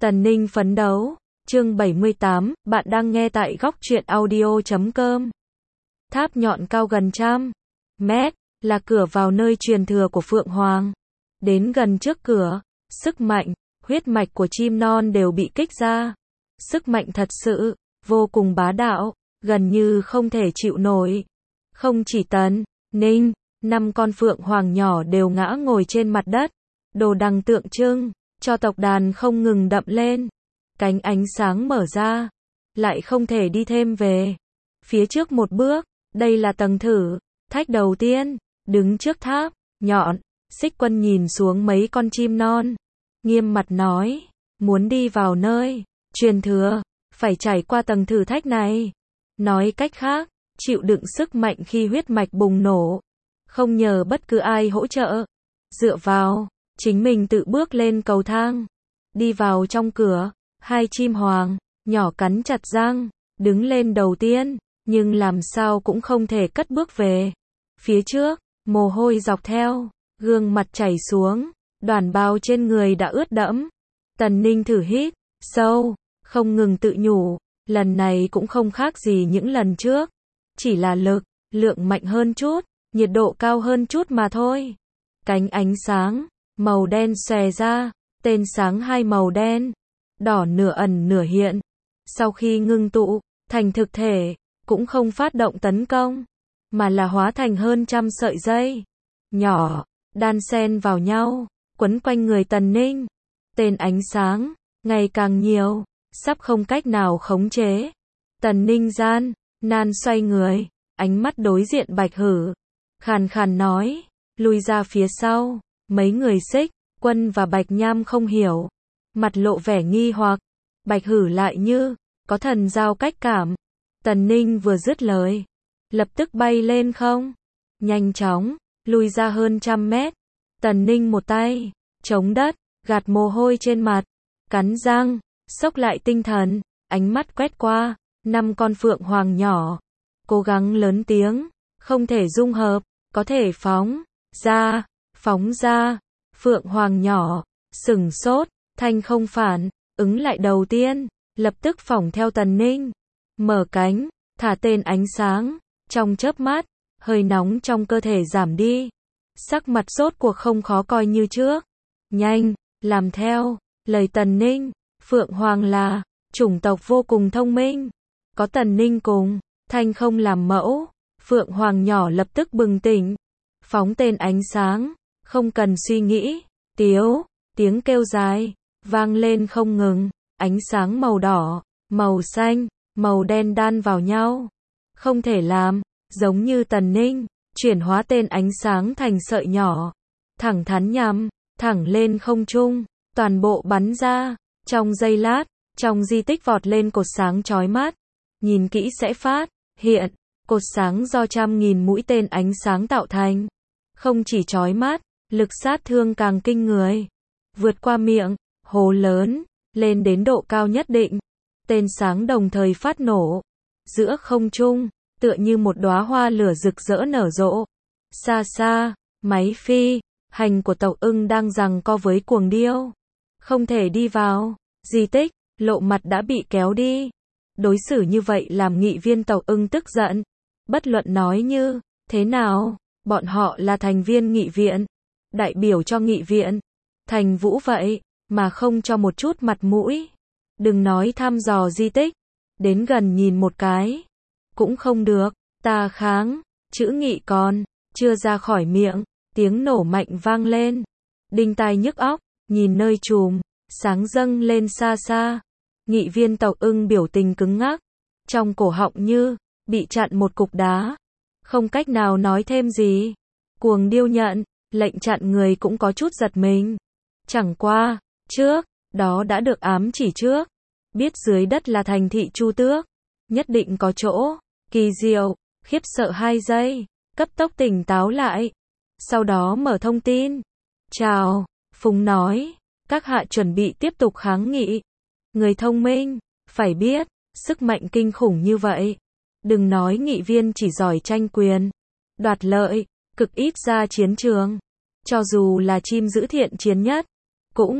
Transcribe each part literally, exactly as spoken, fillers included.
Tần Ninh phấn đấu, chương bảy mươi tám, bạn đang nghe tại góc truyện audio chấm com. Tháp nhọn cao gần trăm mét, là cửa vào nơi truyền thừa của Phượng Hoàng. Đến gần trước cửa, sức mạnh, huyết mạch của chim non đều bị kích ra. Sức mạnh thật sự, vô cùng bá đạo, gần như không thể chịu nổi. Không chỉ Tần Ninh, năm con Phượng Hoàng nhỏ đều ngã ngồi trên mặt đất. Đồ đằng tượng trưng cho tộc đàn không ngừng đậm lên. Cánh ánh sáng mở ra, lại không thể đi thêm về phía trước một bước. Đây là tầng thử thách đầu tiên. Đứng trước tháp nhọn, Xích Quân nhìn xuống mấy con chim non, nghiêm mặt nói, muốn đi vào nơi truyền thừa, phải trải qua tầng thử thách này. Nói cách khác, chịu đựng sức mạnh khi huyết mạch bùng nổ, không nhờ bất cứ ai hỗ trợ, dựa vào chính mình tự bước lên cầu thang, đi vào trong cửa. Hai chim hoàng nhỏ cắn chặt răng, đứng lên đầu tiên, nhưng làm sao cũng không thể cất bước về phía trước. Mồ hôi dọc theo gương mặt chảy xuống, đoàn bao trên người đã ướt đẫm. Tần Ninh thử hít sâu, không ngừng tự nhủ, lần này cũng không khác gì những lần trước, chỉ là lực lượng mạnh hơn chút, nhiệt độ cao hơn chút mà thôi. Cánh ánh sáng màu đen xòe ra, tên sáng hai màu đen đỏ nửa ẩn nửa hiện. Sau khi ngưng tụ thành thực thể, cũng không phát động tấn công, mà là hóa thành hơn trăm sợi dây nhỏ, đan xen vào nhau, quấn quanh người Tần Ninh. Tên ánh sáng ngày càng nhiều, sắp không cách nào khống chế. Tần Ninh gian nan xoay người, ánh mắt đối diện Bạch Hử, khàn khàn nói, lui ra phía sau. Mấy người Xích Quân và Bạch Nham không hiểu, mặt lộ vẻ nghi hoặc. Bạch Hử lại như có thần giao cách cảm. Tần Ninh vừa dứt lời, lập tức bay lên không, nhanh chóng lui ra hơn trăm mét. Tần Ninh một tay chống đất, gạt mồ hôi trên mặt, cắn răng xốc lại tinh thần, ánh mắt quét qua năm con Phượng Hoàng nhỏ, cố gắng lớn tiếng, không thể dung hợp, có thể phóng ra, phóng ra. Phượng Hoàng nhỏ sửng sốt, thanh không phản ứng lại đầu tiên, lập tức phỏng theo Tần Ninh, mở cánh, thả tên ánh sáng. Trong chớp mắt, hơi nóng trong cơ thể giảm đi, sắc mặt rốt cuộc không khó coi như trước. Nhanh, làm theo lời Tần Ninh. Phượng Hoàng là chủng tộc vô cùng thông minh, có Tần Ninh cùng thanh không làm mẫu, Phượng Hoàng nhỏ lập tức bừng tỉnh, phóng tên ánh sáng, không cần suy nghĩ. Tiếu, tiếng kêu dài vang lên không ngừng, ánh sáng màu đỏ, màu xanh, màu đen đan vào nhau. Không thể làm giống như Tần Ninh, chuyển hóa tên ánh sáng thành sợi nhỏ, thẳng thắn nhằm thẳng lên không trung, toàn bộ bắn ra. Trong giây lát, trong di tích vọt lên cột sáng chói mắt, nhìn kỹ sẽ phát hiện cột sáng do trăm nghìn mũi tên ánh sáng tạo thành, không chỉ chói mắt, lực sát thương càng kinh người, vượt qua miệng hố lớn, lên đến độ cao nhất định. Tên sáng đồng thời phát nổ giữa không trung, tựa như một đóa hoa lửa rực rỡ nở rộ. Xa xa, máy phi hành của tộc ưng đang giằng co với cuồng điêu, không thể đi vào di tích, lộ mặt đã bị kéo đi. Đối xử như vậy làm nghị viên tộc ưng tức giận. Bất luận nói như thế nào, bọn họ là thành viên nghị viện, đại biểu cho nghị viện. Thành Vũ vậy mà không cho một chút mặt mũi. Đừng nói thăm dò di tích, đến gần nhìn một cái cũng không được. Ta kháng, chữ nghị còn chưa ra khỏi miệng, tiếng nổ mạnh vang lên, đinh tai nhức óc. Nhìn nơi chùm sáng dâng lên xa xa, nghị viên tộc ưng biểu tình cứng ngắc, trong cổ họng như bị chặn một cục đá, không cách nào nói thêm gì. Cuồng điêu nhận lệnh chặn người cũng có chút giật mình, chẳng qua trước đó đã được ám chỉ trước, biết dưới đất là thành thị Chu Tước, nhất định có chỗ kỳ diệu. Khiếp sợ hai giây, cấp tốc tỉnh táo lại, sau đó mở thông tin. Chào, Phùng nói, các hạ chuẩn bị tiếp tục kháng nghị. Người thông minh phải biết, sức mạnh kinh khủng như vậy, đừng nói nghị viên chỉ giỏi tranh quyền đoạt lợi, cực ít ra chiến trường, cho dù là chim giữ thiện chiến nhất, cũng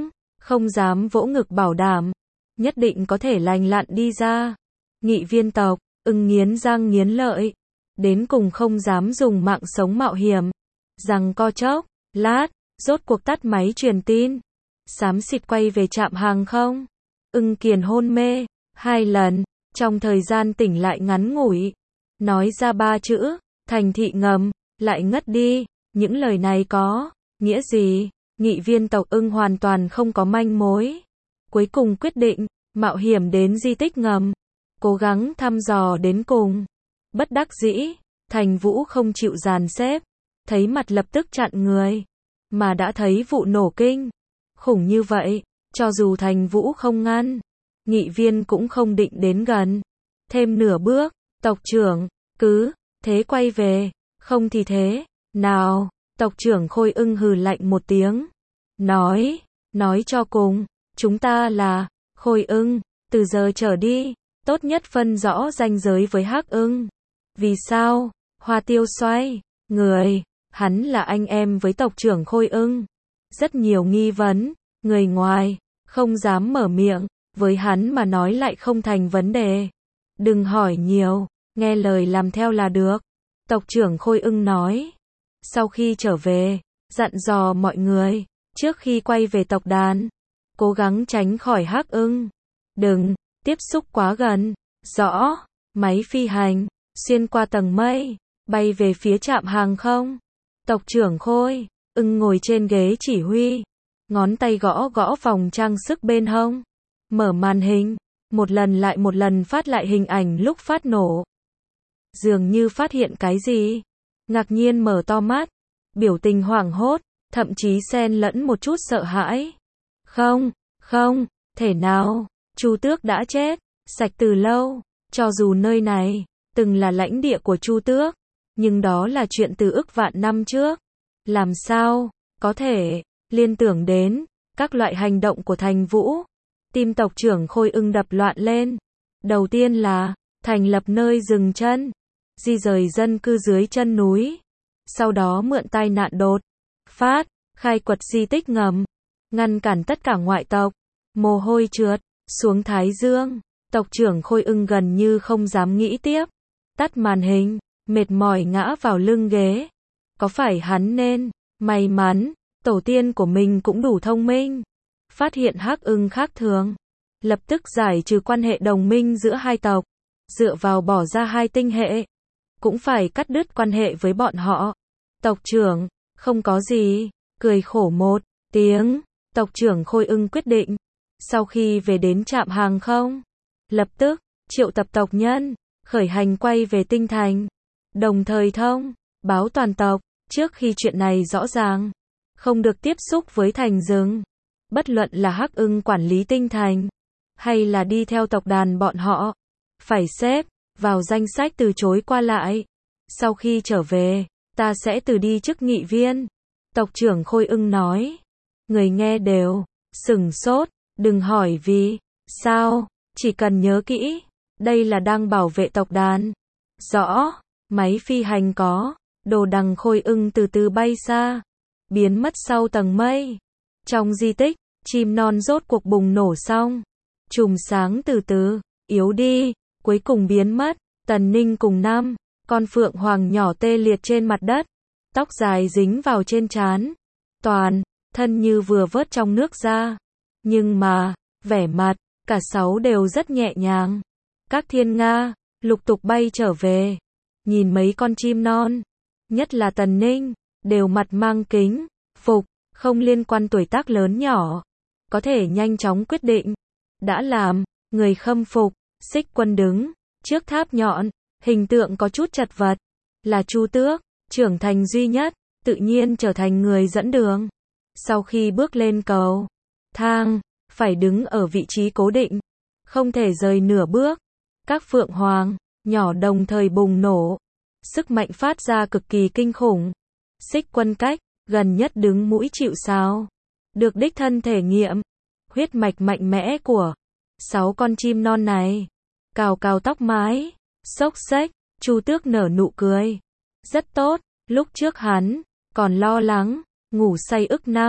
không dám vỗ ngực bảo đảm, nhất định có thể lành lặn đi ra. Nghị viên tộc, ưng nghiến răng nghiến lợi, đến cùng không dám dùng mạng sống mạo hiểm. Rằng co chốc, lát, rốt cuộc tắt máy truyền tin. Xám xịt quay về trạm hàng không. Ưng Kiền hôn mê, hai lần, trong thời gian tỉnh lại ngắn ngủi. Nói ra ba chữ, thành thị ngầm, lại ngất đi. Những lời này có nghĩa gì? Nghị viên tộc ưng hoàn toàn không có manh mối. Cuối cùng quyết định, mạo hiểm đến di tích ngầm. Cố gắng thăm dò đến cùng. Bất đắc dĩ, Thành Vũ không chịu dàn xếp. Thấy mặt lập tức chặn người. Mà đã thấy vụ nổ kinh khủng như vậy, cho dù Thành Vũ không ngăn, nghị viên cũng không định đến gần. Thêm nửa bước, tộc trưởng, cứ thế quay về, không thì thế nào? Tộc trưởng Khôi Ưng hừ lạnh một tiếng. Nói, nói cho cùng, chúng ta là Khôi Ưng, từ giờ trở đi, tốt nhất phân rõ ranh giới với Hắc Ưng. Vì sao? Hoa Tiêu xoay người, hắn là anh em với tộc trưởng Khôi Ưng. Rất nhiều nghi vấn, người ngoài không dám mở miệng, với hắn mà nói lại không thành vấn đề. Đừng hỏi nhiều, nghe lời làm theo là được. Tộc trưởng Khôi Ưng nói. Sau khi trở về, dặn dò mọi người, trước khi quay về tộc đàn, cố gắng tránh khỏi Hắc Ưng. Đừng tiếp xúc quá gần. Rõ. Máy phi hành xuyên qua tầng mây, bay về phía trạm hàng không. Tộc trưởng Khôi Ưng ngồi trên ghế chỉ huy, ngón tay gõ gõ vòng trang sức bên hông, mở màn hình, một lần lại một lần phát lại hình ảnh lúc phát nổ. Dường như phát hiện cái gì, ngạc nhiên mở to mắt, biểu tình hoảng hốt, thậm chí xen lẫn một chút sợ hãi. Không, không, thể nào, Chu Tước đã chết, sạch từ lâu. Cho dù nơi này từng là lãnh địa của Chu Tước, nhưng đó là chuyện từ ức vạn năm trước. Làm sao có thể liên tưởng đến các loại hành động của Thành Vũ? Tim tộc trưởng Khôi Ưng đập loạn lên. Đầu tiên là thành lập nơi dừng chân, di rời dân cư dưới chân núi. Sau đó mượn tai nạn đột phát, khai quật di tích ngầm, ngăn cản tất cả ngoại tộc. Mồ hôi trượt xuống thái dương, tộc trưởng Khôi Ưng gần như không dám nghĩ tiếp. Tắt màn hình, mệt mỏi ngã vào lưng ghế. Có phải hắn nên may mắn, tổ tiên của mình cũng đủ thông minh, phát hiện Hắc Ưng khác thường, lập tức giải trừ quan hệ đồng minh giữa hai tộc, dựa vào bỏ ra hai tinh hệ, cũng phải cắt đứt quan hệ với bọn họ. Tộc trưởng, không có gì, cười khổ một tiếng, tộc trưởng Khôi Ưng quyết định, sau khi về đến trạm hàng không, lập tức triệu tập tộc nhân, khởi hành quay về tinh thành, đồng thời thông báo toàn tộc, trước khi chuyện này rõ ràng, không được tiếp xúc với thành rừng. Bất luận là Hắc Ưng quản lý tinh thành, hay là đi theo tộc đàn bọn họ, phải xếp vào danh sách từ chối qua lại. Sau khi trở về, ta sẽ từ đi chức nghị viên. Tộc trưởng Khôi Ưng nói. Người nghe đều sửng sốt, đừng hỏi vì sao, chỉ cần nhớ kỹ, đây là đang bảo vệ tộc đàn. Rõ, máy phi hành có, đồ đằng Khôi Ưng từ từ bay xa, biến mất sau tầng mây. Trong di tích, chim non rốt cuộc bùng nổ xong, chùm sáng từ từ yếu đi, cuối cùng biến mất. Tần Ninh cùng năm con phượng hoàng nhỏ tê liệt trên mặt đất, tóc dài dính vào trên trán, toàn thân như vừa vớt trong nước ra. Nhưng mà, vẻ mặt cả sáu đều rất nhẹ nhàng. Các thiên nga lục tục bay trở về, nhìn mấy con chim non, nhất là Tần Ninh, đều mặt mang kính phục, không liên quan tuổi tác lớn nhỏ, có thể nhanh chóng quyết định, đã làm người khâm phục. Xích Quân đứng trước tháp nhọn, hình tượng có chút chật vật, là Chu Tước, trưởng thành duy nhất, tự nhiên trở thành người dẫn đường. Sau khi bước lên cầu thang, phải đứng ở vị trí cố định, không thể rời nửa bước. Các phượng hoàng nhỏ đồng thời bùng nổ, sức mạnh phát ra cực kỳ kinh khủng. Xích Quân cách gần nhất đứng mũi chịu sào, được đích thân thể nghiệm huyết mạch mạnh mẽ của sáu con chim non này. Cào cào tóc mái, xốc xếch, Chu Tước nở nụ cười. Rất tốt, lúc trước hắn còn lo lắng, ngủ say ức năm,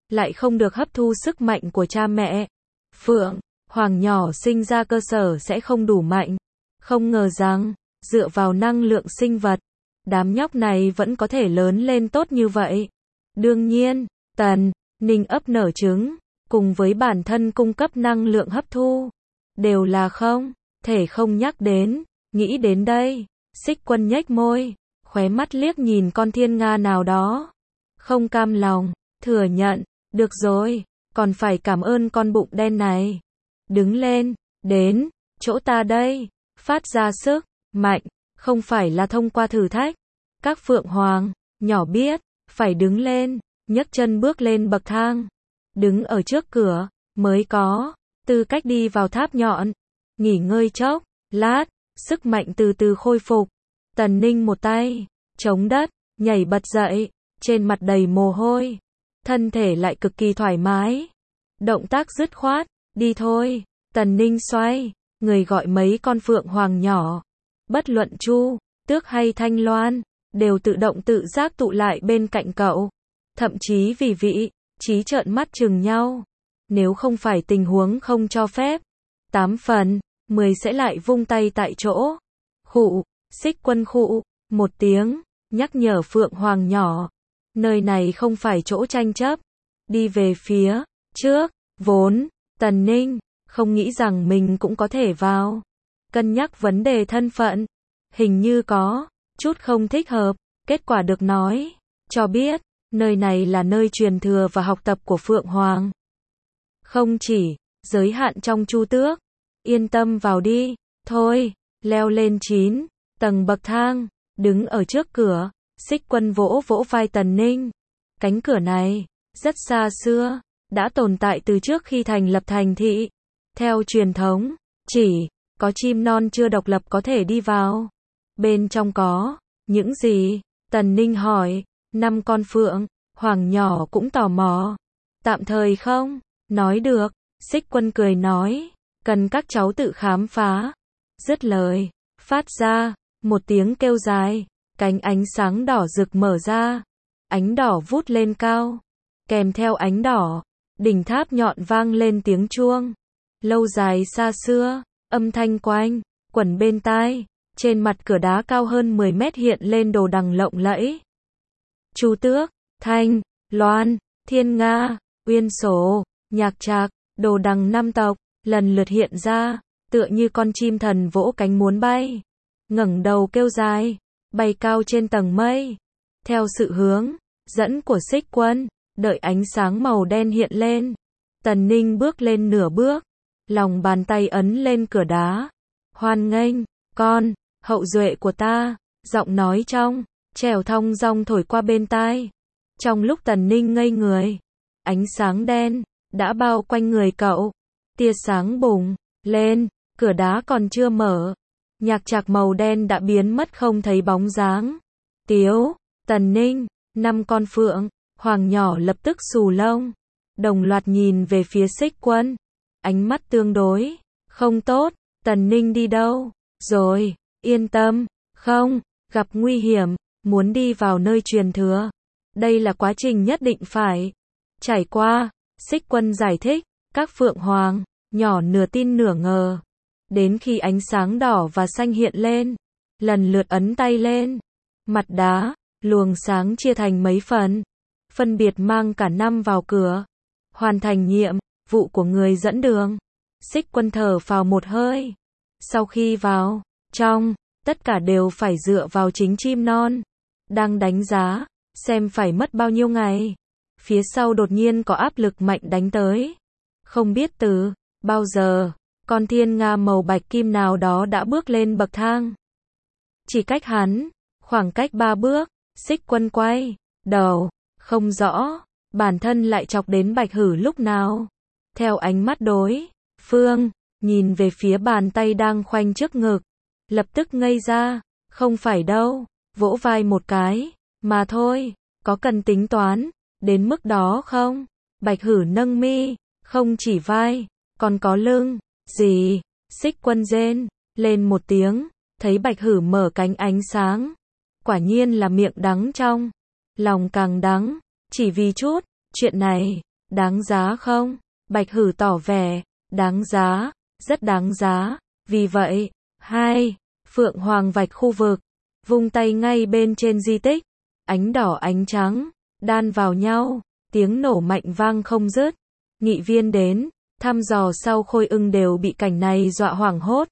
lại không được hấp thu sức mạnh của cha mẹ. Phượng Hoàng nhỏ sinh ra cơ sở sẽ không đủ mạnh. Không ngờ rằng, dựa vào năng lượng sinh vật, đám nhóc này vẫn có thể lớn lên tốt như vậy. Đương nhiên, Tần Ninh ấp nở trứng, cùng với bản thân cung cấp năng lượng hấp thu, đều là không thể không nhắc đến. Nghĩ đến đây, Xích Quân nhếch môi, khóe mắt liếc nhìn con thiên nga nào đó. Không cam lòng, thừa nhận, được rồi, còn phải cảm ơn con bụng đen này. Đứng lên, đến, chỗ ta đây, phát ra sức mạnh, không phải là thông qua thử thách. Các phượng hoàng nhỏ biết, phải đứng lên, nhấc chân bước lên bậc thang. Đứng ở trước cửa, mới có tư cách đi vào tháp nhọn. Nghỉ ngơi chốc lát, sức mạnh từ từ khôi phục. Tần Ninh một tay chống đất, nhảy bật dậy, trên mặt đầy mồ hôi, thân thể lại cực kỳ thoải mái. Động tác dứt khoát, đi thôi. Tần Ninh xoay người gọi mấy con phượng hoàng nhỏ. Bất luận Chu Tước hay Thanh Loan, đều tự động tự giác tụ lại bên cạnh cậu. Thậm chí vì vị trí trợn mắt chừng nhau. Nếu không phải tình huống không cho phép, tám phần mười sẽ lại vung tay tại chỗ. Khụ, Xích Quân khụ một tiếng, nhắc nhở phượng hoàng nhỏ. Nơi này không phải chỗ tranh chấp. Đi về phía trước. Vốn Tần Ninh không nghĩ rằng mình cũng có thể vào. Cân nhắc vấn đề thân phận, hình như có chút không thích hợp. Kết quả được nói cho biết, nơi này là nơi truyền thừa và học tập của Phượng Hoàng. Không chỉ giới hạn trong Chu Tước. Yên tâm vào đi. Thôi, leo lên chín tầng bậc thang, đứng ở trước cửa, Xích Quân vỗ vỗ vai Tần Ninh. Cánh cửa này rất xa xưa, đã tồn tại từ trước khi thành lập thành thị. Theo truyền thống, chỉ có chim non chưa độc lập có thể đi vào. Bên trong có những gì? Tần Ninh hỏi. Năm con phượng hoàng nhỏ cũng tò mò. Tạm thời không nói được. Xích Quân cười nói, cần các cháu tự khám phá. Dứt lời, phát ra một tiếng kêu dài, cánh ánh sáng đỏ rực mở ra, ánh đỏ vút lên cao, kèm theo ánh đỏ, đỉnh tháp nhọn vang lên tiếng chuông. Lâu dài xa xưa, âm thanh quanh quẩn bên tai. Trên mặt cửa đá cao hơn mười mét hiện lên đồ đằng lộng lẫy. Chu Tước, Thanh Loan, Thiên Nga, Uyên Sổ, Nhạc Trạc, đồ đằng năm tộc lần lượt hiện ra, tựa như con chim thần vỗ cánh muốn bay, ngẩng đầu kêu dài, bay cao trên tầng mây. Theo sự hướng dẫn của Xích Quân, đợi ánh sáng màu đen hiện lên, Tần Ninh bước lên nửa bước, lòng bàn tay ấn lên cửa đá. Hoan nghênh, con hậu duệ của ta. Giọng nói trong trẻo thong dong thổi qua bên tai. Trong lúc Tần Ninh ngây người, ánh sáng đen đã bao quanh người cậu. Tia sáng bùng lên, cửa đá còn chưa mở, Nhạc Trạc màu đen đã biến mất không thấy bóng dáng. Tiếu, Tần Ninh, năm con phượng hoàng nhỏ lập tức xù lông, đồng loạt nhìn về phía Xích Quân. Ánh mắt tương đối không tốt. Tần Ninh đi đâu rồi? Yên tâm, không gặp nguy hiểm. Muốn đi vào nơi truyền thừa, đây là quá trình nhất định phải trải qua. Xích Quân giải thích. Các phượng hoàng nhỏ nửa tin nửa ngờ. Đến khi ánh sáng đỏ và xanh hiện lên, lần lượt ấn tay lên. Mặt đá, luồng sáng chia thành mấy phần, phân biệt mang cả năm vào cửa. Hoàn thành nhiệm vụ của người dẫn đường. Xích Quân thở phào một hơi. Sau khi vào trong, tất cả đều phải dựa vào chính chim non. Đang đánh giá, xem phải mất bao nhiêu ngày. Phía sau đột nhiên có áp lực mạnh đánh tới. Không biết từ bao giờ, con thiên nga màu bạch kim nào đó đã bước lên bậc thang. Chỉ cách hắn khoảng cách ba bước. Xích Quân quay đầu, không rõ bản thân lại chọc đến Bạch Hử lúc nào. Theo ánh mắt đối phương nhìn về phía bàn tay đang khoanh trước ngực, lập tức ngây ra. Không phải đâu, vỗ vai một cái mà thôi, có cần tính toán đến mức đó không? Bạch Hử nâng mi, không chỉ vai, còn có lưng. Gì? Xích Quân rên lên một tiếng, thấy Bạch Hử mở cánh ánh sáng. Quả nhiên là miệng đắng trong lòng càng đắng, chỉ vì chút chuyện này Đáng giá không? Bạch Hử tỏ vẻ, đáng giá, rất đáng giá. Vì vậy, hai, Phượng Hoàng vạch khu vực, vung tay ngay bên trên di tích, ánh đỏ ánh trắng, đan vào nhau, tiếng nổ mạnh vang không dứt. Nghị viên đến, thăm dò sau Khôi Ưng đều bị cảnh này dọa hoảng hốt.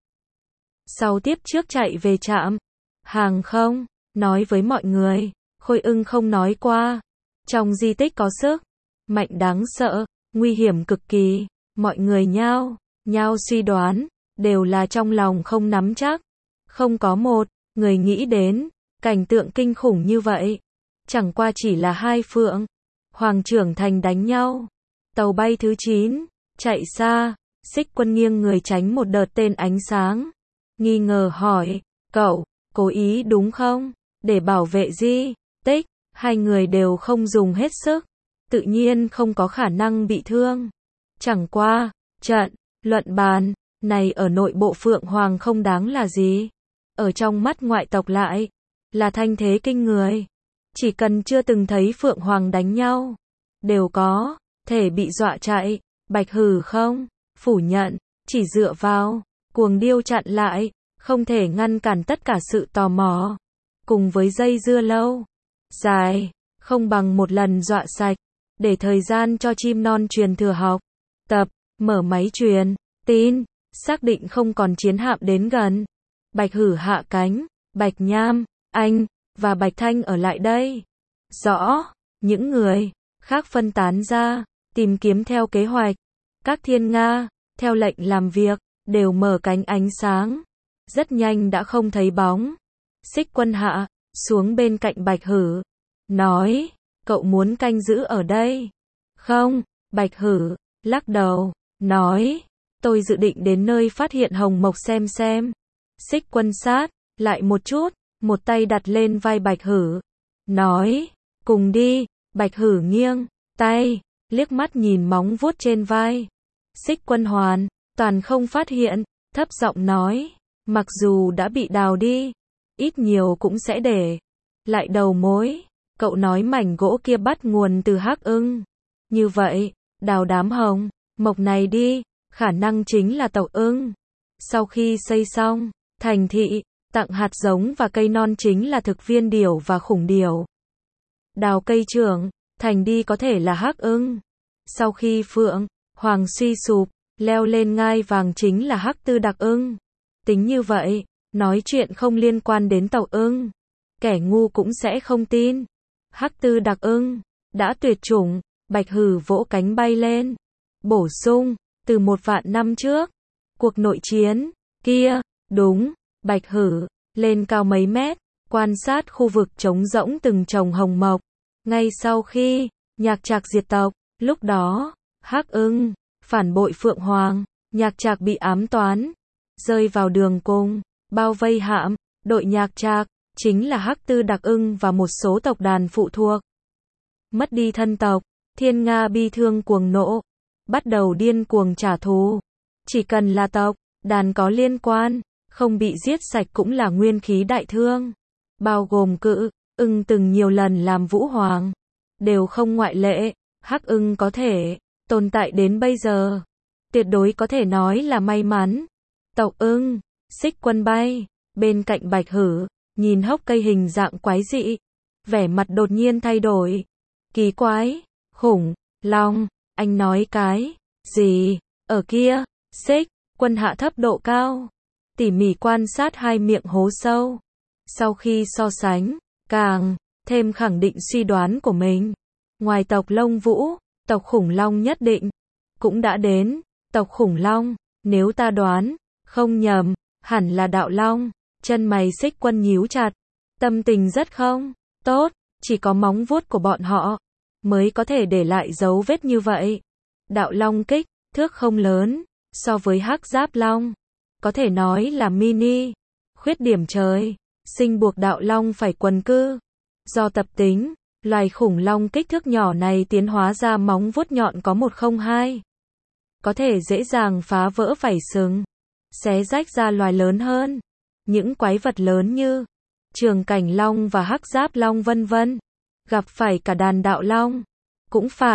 Sau tiếp trước chạy về trạm hàng không, nói với mọi người, Khôi Ưng không nói qua. Trong di tích có sức mạnh đáng sợ, nguy hiểm cực kỳ, mọi người nhao, nhao suy đoán, đều là trong lòng không nắm chắc. Không có một người nghĩ đến cảnh tượng kinh khủng như vậy. Chẳng qua chỉ là hai Phượng Hoàng trưởng thành đánh nhau. Tàu bay thứ chín chạy xa, Xích Quân nghiêng người tránh một đợt tên ánh sáng. Nghi ngờ hỏi, cậu, cố ý đúng không? Để bảo vệ di tích, hai người đều không dùng hết sức. Tự nhiên không có khả năng bị thương. Chẳng qua, trận luận bàn này ở nội bộ Phượng Hoàng không đáng là gì. Ở trong mắt ngoại tộc lại là thanh thế kinh người. Chỉ cần chưa từng thấy Phượng Hoàng đánh nhau, đều có thể bị dọa chạy. Bạch Hử không phủ nhận, chỉ dựa vào cuồng điêu chặn lại, không thể ngăn cản tất cả sự tò mò. Cùng với dây dưa lâu dài, không bằng một lần dọa sạch, để thời gian cho chim non truyền thừa học tập. Mở máy truyền tin, xác định không còn chiến hạm đến gần. Bạch Hử hạ cánh, Bạch Nham, anh và Bạch Thanh ở lại đây. Rõ, những người khác phân tán ra, tìm kiếm theo kế hoạch. Các thiên nga, theo lệnh làm việc, đều mở cánh ánh sáng. Rất nhanh đã không thấy bóng. Xích Quân hạ xuống bên cạnh Bạch Hử, nói, cậu muốn canh giữ ở đây? Không, Bạch Hử lắc đầu, nói, tôi dự định đến nơi phát hiện Hồng Mộc xem xem. Xích Quân sát lại một chút, một tay đặt lên vai Bạch Hử, nói, cùng đi. Bạch Hử nghiêng tay, liếc mắt nhìn móng vuốt trên vai. Xích Quân hoàn toàn không phát hiện, thấp giọng nói, mặc dù đã bị đào đi, ít nhiều cũng sẽ để lại đầu mối. Cậu nói mảnh gỗ kia bắt nguồn từ Hắc Ưng. Như vậy, đào đám hồng mộc này đi, khả năng chính là tộc Ưng. Sau khi xây xong thành thị, tặng hạt giống và cây non chính là thực viên điểu và khủng điểu. Đào cây trưởng thành đi có thể là Hắc Ưng. Sau khi Phượng Hoàng suy sụp, leo lên ngai vàng chính là Hắc Tư Đặc Ưng. Tính như vậy, nói chuyện không liên quan đến tộc Ưng, kẻ ngu cũng sẽ không tin. Hắc Tư Đặc Ưng đã tuyệt chủng. Bạch Hử vỗ cánh bay lên, bổ sung, từ một vạn năm trước, cuộc nội chiến kia, đúng. Bạch Hử lên cao mấy mét, quan sát khu vực trống rỗng từng trồng hồng mộc. Ngay sau khi Nhạc Trạc diệt tộc, lúc đó Hắc Ưng phản bội Phượng Hoàng, Nhạc Trạc bị ám toán, rơi vào đường cùng, bao vây hạm đội Nhạc Trạc, chính là Hắc Tư Đặc Ưng và một số tộc đàn phụ thuộc. Mất đi thân tộc, thiên nga bi thương cuồng nộ, bắt đầu điên cuồng trả thù. Chỉ cần là tộc đàn có liên quan, không bị giết sạch cũng là nguyên khí đại thương. Bao gồm Cự Ưng từng nhiều lần làm Vũ Hoàng, đều không ngoại lệ. Hắc Ưng có thể tồn tại đến bây giờ, tuyệt đối có thể nói là may mắn. Tộc Ưng, Xích Quân bay bên cạnh Bạch Hử, nhìn hốc cây hình dạng quái dị, vẻ mặt đột nhiên thay đổi. Kỳ quái, khủng long, anh nói cái gì? Ở kia, Xích Quân hạ thấp độ cao, tỉ mỉ quan sát hai miệng hố sâu. Sau khi so sánh, càng thêm khẳng định suy đoán của mình. Ngoài tộc Lông Vũ, tộc khủng long nhất định cũng đã đến. Tộc khủng long, nếu ta đoán không nhầm, hẳn là Đạo Long. Chân mày Xích Quân nhíu chặt, tâm tình rất không tốt. Chỉ có móng vuốt của bọn họ mới có thể để lại dấu vết như vậy. Đạo Long kích thước không lớn, so với Hắc Giáp Long, có thể nói là mini. Khuyết điểm trời sinh buộc Đạo Long phải quần cư. Do tập tính, loài khủng long kích thước nhỏ này tiến hóa ra móng vuốt nhọn có một không hai. Có thể dễ dàng phá vỡ vảy sừng, xé rách ra loài lớn hơn. Những quái vật lớn như Trường Cảnh Long và Hắc Giáp Long vân vân, gặp phải cả đàn Đạo Long, cũng phải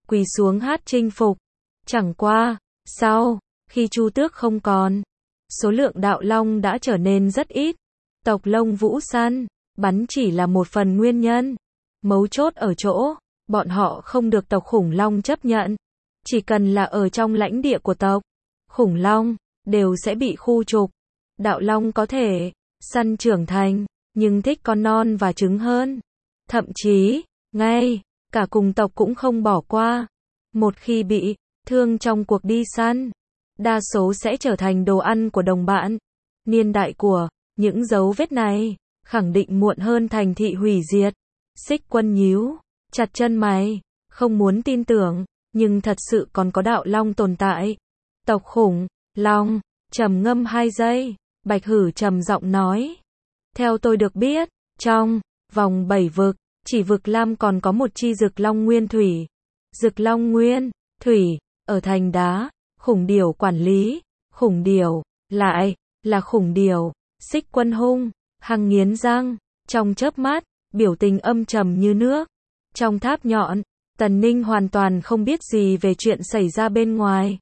quỳ xuống hát chinh phục. Chẳng qua, sau, khi Chu Tước không còn, số lượng đạo long đã trở nên rất ít. Tộc Lông Vũ săn bắn chỉ là một phần nguyên nhân. Mấu chốt ở chỗ, bọn họ không được tộc khủng long chấp nhận. Chỉ cần là ở trong lãnh địa của tộc khủng long, đều sẽ bị khu trục. Đạo long có thể săn trưởng thành, nhưng thích con non và trứng hơn. Thậm chí, ngay cả cùng tộc cũng không bỏ qua. Một khi bị thương trong cuộc đi săn, đa số sẽ trở thành đồ ăn của đồng bạn. Niên đại của những dấu vết này khẳng định muộn hơn thành thị hủy diệt. Xích Quân nhíu chặt chân mày, không muốn tin tưởng, nhưng thật sự còn có đạo long tồn tại. Tộc khủng long trầm ngâm hai giây, Bạch Hử trầm giọng nói: theo tôi được biết, trong vòng bảy vực, chỉ vực Lam còn có một chi Dực Long Nguyên Thủy. Dực Long Nguyên Thủy ở thành đá, khủng điểu quản lý. Khủng điểu lại là khủng điểu. Xích Quân hung hăng nghiến răng, trong chớp mắt, biểu tình âm trầm như nước. Trong tháp nhọn, Tần Ninh hoàn toàn không biết gì về chuyện xảy ra bên ngoài.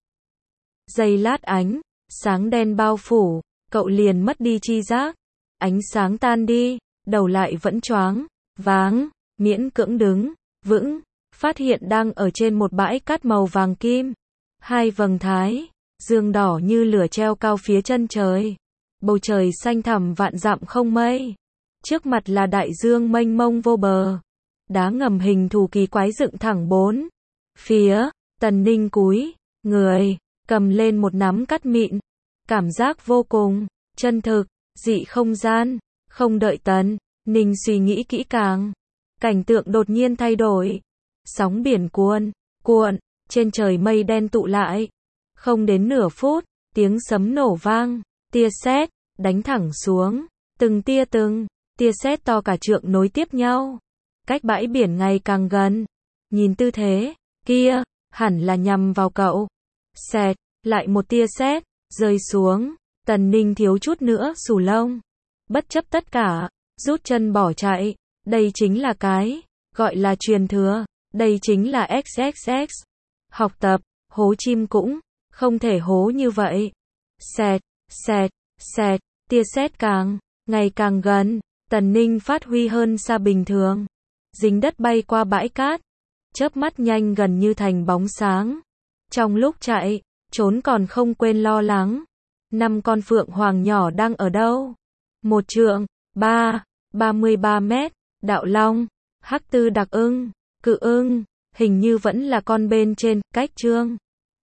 Giây lát ánh sáng đen bao phủ, cậu liền mất đi chi giác. Ánh sáng tan đi, đầu lại vẫn choáng váng, miễn cưỡng đứng vững, phát hiện đang ở trên một bãi cát màu vàng kim. Hai vầng thái dương đỏ như lửa treo cao phía chân trời. Bầu trời xanh thẳm vạn dặm không mây. Trước mặt là đại dương mênh mông vô bờ. Đá ngầm hình thù kỳ quái dựng thẳng bốn phía. Tần Ninh cúi người, cầm lên một nắm cát mịn. Cảm giác vô cùng chân thực, dị không gian. Không đợi Tần Ninh suy nghĩ kỹ càng, cảnh tượng đột nhiên thay đổi. Sóng biển cuồn cuộn, trên trời mây đen tụ lại. Không đến nửa phút, tiếng sấm nổ vang, tia sét đánh thẳng xuống, từng tia từng tia sét to cả trượng nối tiếp nhau, cách bãi biển ngày càng gần. Nhìn tư thế kia, hẳn là nhằm vào cậu. Xẹt, lại một tia sét rơi xuống. Tần Ninh thiếu chút nữa xù lông. Bất chấp tất cả, rút chân bỏ chạy. Đây chính là cái gọi là truyền thừa, đây chính là ích ích ích. Học tập, hố chim cũng không thể hố như vậy. Xẹt, xẹt, xẹt, tia sét càng ngày càng gần. Tần Ninh phát huy hơn xa bình thường. Dính đất bay qua bãi cát, chớp mắt nhanh gần như thành bóng sáng. Trong lúc chạy, trốn còn không quên lo lắng. Năm con phượng hoàng nhỏ đang ở đâu? Một trượng, ba, ba mươi ba mét, đạo long, hắc tư đặc ưng, cự ưng, hình như vẫn là con bên trên, cách trương.